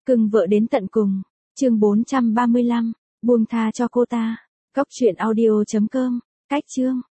Cưng vợ đến tận cùng. Chương 435, buông tha cho cô ta. Cóc truyện audio.com. Cách chương.